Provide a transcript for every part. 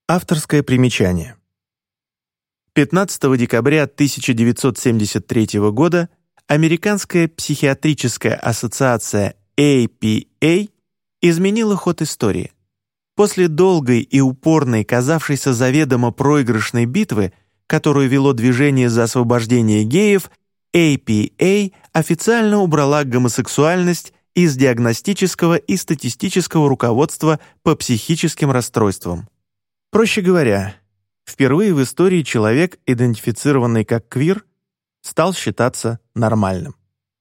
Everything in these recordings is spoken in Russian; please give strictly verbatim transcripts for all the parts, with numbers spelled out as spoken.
Авторское примечание. пятнадцатого декабря тысяча девятьсот семьдесят третьего года Американская психиатрическая ассоциация эй пи эй изменила ход истории. После долгой и упорной, казавшейся заведомо проигрышной битвы, которую вело движение за освобождение геев, эй пи эй официально убрала гомосексуальность из диагностического и статистического руководства по психическим расстройствам. Проще говоря, впервые в истории человек, идентифицированный как квир, стал считаться нормальным.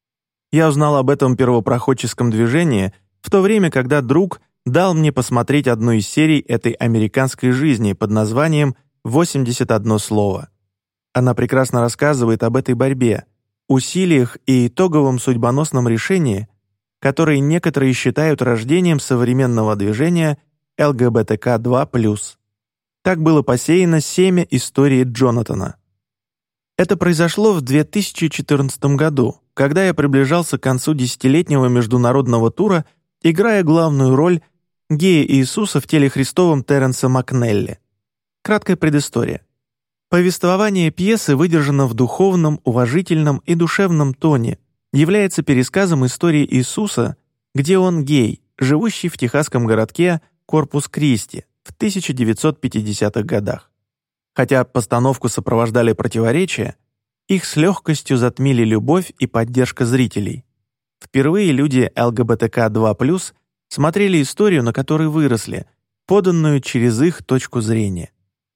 Я узнал об этом первопроходческом движении в то время, когда друг дал мне посмотреть одну из серий этой американской жизни под названием «восемьдесят одно слово». Она прекрасно рассказывает об этой борьбе, усилиях и итоговом судьбоносном решении, которые некоторые считают рождением современного движения эл гэ бэ тэ ка два плюс. Так было посеяно семя истории Джонатана. Это произошло в две тысячи четырнадцатом году, когда я приближался к концу десятилетнего международного тура, играя главную роль гея Иисуса в теле Христовом Терренса Макнелли. Краткая предыстория. Повествование пьесы выдержано в духовном, уважительном и душевном тоне, является пересказом истории Иисуса, где он гей, живущий в техасском городке Корпус-Кристи в тысяча девятьсот пятидесятых годах. Хотя постановку сопровождали противоречия, их с легкостью затмили любовь и поддержка зрителей. Впервые люди эл гэ бэ тэ ка два плюс смотрели историю, на которой выросли, поданную через их точку зрения.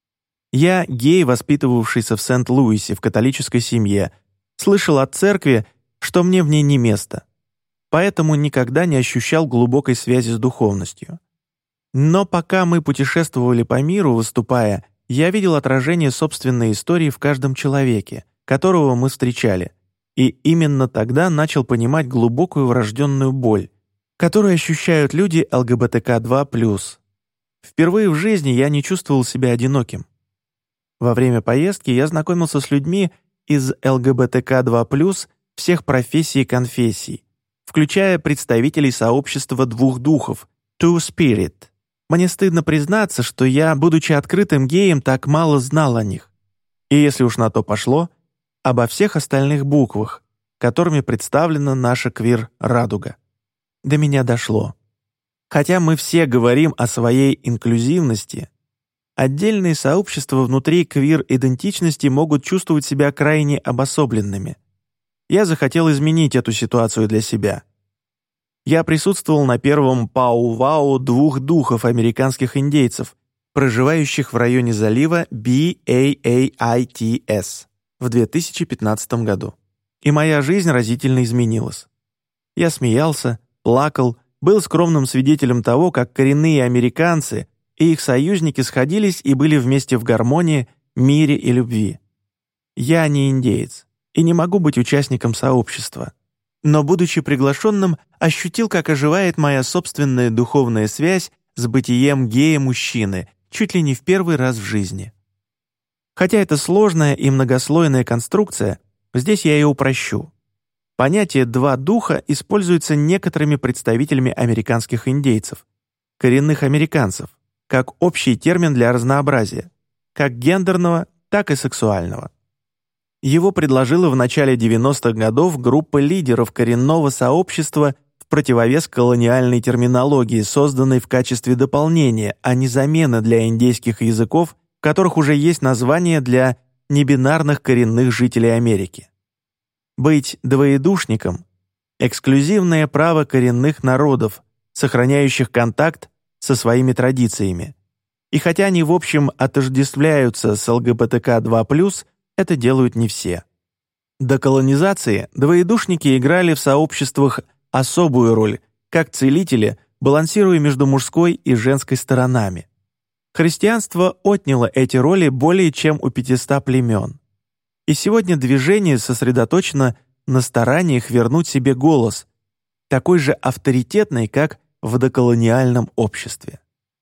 Я, гей, воспитывавшийся в Сент-Луисе в католической семье, слышал от церкви, что мне в ней не место, поэтому никогда не ощущал глубокой связи с духовностью. Но пока мы путешествовали по миру, выступая, я видел отражение собственной истории в каждом человеке, которого мы встречали, и именно тогда начал понимать глубокую врожденную боль, которую ощущают люди эл гэ бэ тэ ка два плюс. Впервые в жизни я не чувствовал себя одиноким. Во время поездки я знакомился с людьми из эл гэ бэ тэ ка два плюс всех профессий и конфессий, включая представителей сообщества двух духов Two Spirit. Мне стыдно признаться, что я, будучи открытым геем, так мало знал о них. И если уж на то пошло, обо всех остальных буквах, которыми представлена наша квир-радуга. До меня дошло. Хотя мы все говорим о своей инклюзивности, отдельные сообщества внутри квир-идентичности могут чувствовать себя крайне обособленными. Я захотел изменить эту ситуацию для себя. Я присутствовал на первом пау-вау двух духов американских индейцев, проживающих в районе залива би эй эй ай ти эс в две тысячи пятнадцатом году. И моя жизнь разительно изменилась. Я смеялся, плакал, был скромным свидетелем того, как коренные американцы и их союзники сходились и были вместе в гармонии, мире и любви. Я не индеец и не могу быть участником сообщества, но, будучи приглашенным, ощутил, как оживает моя собственная духовная связь с бытием гея-мужчины чуть ли не в первый раз в жизни. Хотя это сложная и многослойная конструкция, здесь я ее упрощу. Понятие «два духа» используется некоторыми представителями американских индейцев, коренных американцев, как общий термин для разнообразия, как гендерного, так и сексуального. Его предложила в начале девяностых годов группа лидеров коренного сообщества в противовес колониальной терминологии, созданной в качестве дополнения, а не замены для индейских языков, в которых уже есть название для небинарных коренных жителей Америки. Быть двоедушником — эксклюзивное право коренных народов, сохраняющих контакт со своими традициями. И хотя они в общем отождествляются с эл гэ бэ тэ ка два плюс, это делают не все. До колонизации двоедушники играли в сообществах особую роль, как целители, балансируя между мужской и женской сторонами. Христианство отняло эти роли более чем у пятисот племен. И сегодня движение сосредоточено на стараниях вернуть себе голос, такой же авторитетный, как в доколониальном обществе.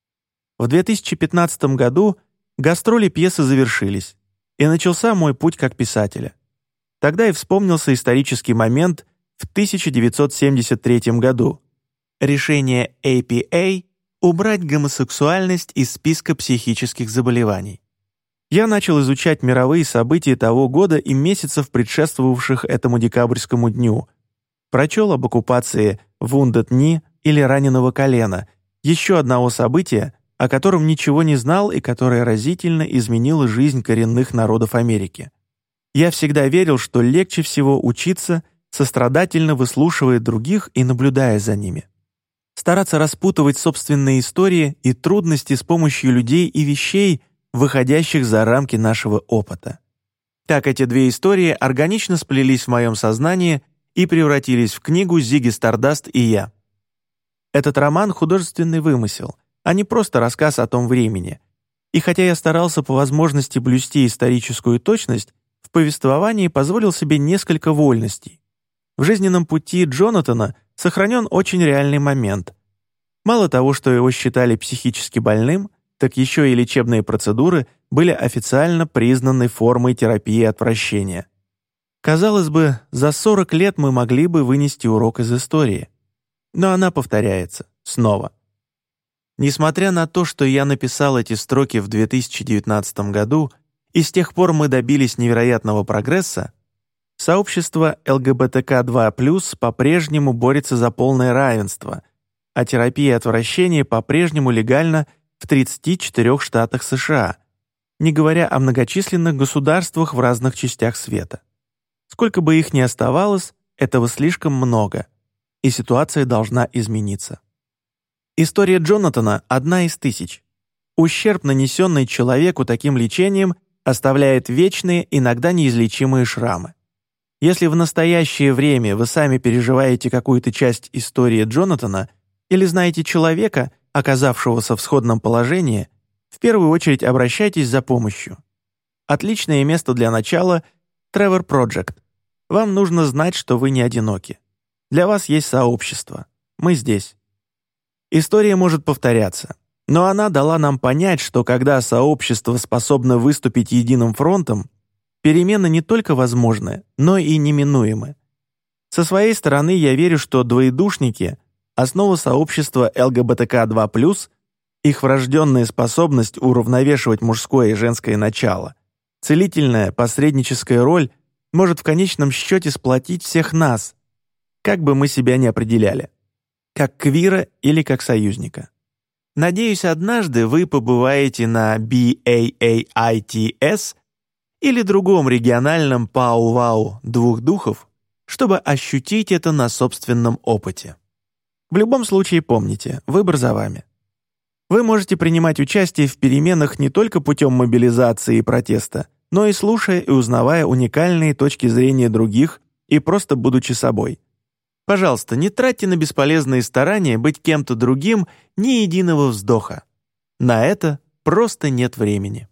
В две тысячи пятнадцатом году гастроли пьесы завершились, и начался мой путь как писателя. Тогда и вспомнился исторический момент в тысяча девятьсот семьдесят третьем году. Решение эй пи эй убрать гомосексуальность из списка психических заболеваний. Я начал изучать мировые события того года и месяцев, предшествовавших этому декабрьскому дню. Прочел об оккупации Wounded Knee или раненого колена, еще одного события, о котором ничего не знал и которое разительно изменило жизнь коренных народов Америки. Я всегда верил, что легче всего учиться, сострадательно выслушивая других и наблюдая за ними. Стараться распутывать собственные истории и трудности с помощью людей и вещей, выходящих за рамки нашего опыта. Так эти две истории органично сплелись в моем сознании и превратились в книгу «Зигги Стардаст и я». Этот роман — художественный вымысел, а не просто рассказ о том времени. И хотя я старался по возможности блюсти историческую точность, в повествовании позволил себе несколько вольностей. В жизненном пути Джонатана сохранен очень реальный момент. Мало того, что его считали психически больным, так еще и лечебные процедуры были официально признанной формой терапии отвращения. Казалось бы, за сорок лет мы могли бы вынести урок из истории. Но она повторяется. Снова. Несмотря на то, что я написал эти строки в две тысячи девятнадцатом году, и с тех пор мы добились невероятного прогресса, сообщество эл гэ бэ тэ ка два плюс по-прежнему борется за полное равенство, а терапия отвращения по-прежнему легальна в тридцати четырёх штатах США, не говоря о многочисленных государствах в разных частях света. Сколько бы их ни оставалось, этого слишком много, и ситуация должна измениться. История Джонатана — одна из тысяч. Ущерб, нанесенный человеку таким лечением, оставляет вечные, иногда неизлечимые шрамы. Если в настоящее время вы сами переживаете какую-то часть истории Джонатана или знаете человека, оказавшегося в сходном положении, в первую очередь обращайтесь за помощью. Отличное место для начала — Trevor Project. Вам нужно знать, что вы не одиноки. Для вас есть сообщество. Мы здесь. История может повторяться, но она дала нам понять, что когда сообщество способно выступить единым фронтом, перемены не только возможны, но и неминуемы. Со своей стороны я верю, что двоедушники — основа сообщества эл гэ бэ тэ ка два плюс, их врожденная способность уравновешивать мужское и женское начало, целительная посредническая роль может в конечном счете сплотить всех нас, как бы мы себя ни определяли, как квира или как союзника. Надеюсь, однажды вы побываете на би эй эй ай ти эс или другом региональном пау-вау двух духов, чтобы ощутить это на собственном опыте. В любом случае помните, выбор за вами. Вы можете принимать участие в переменах не только путем мобилизации и протеста, но и слушая и узнавая уникальные точки зрения других и просто будучи собой. Пожалуйста, не тратьте на бесполезные старания быть кем-то другим ни единого вздоха. На это просто нет времени.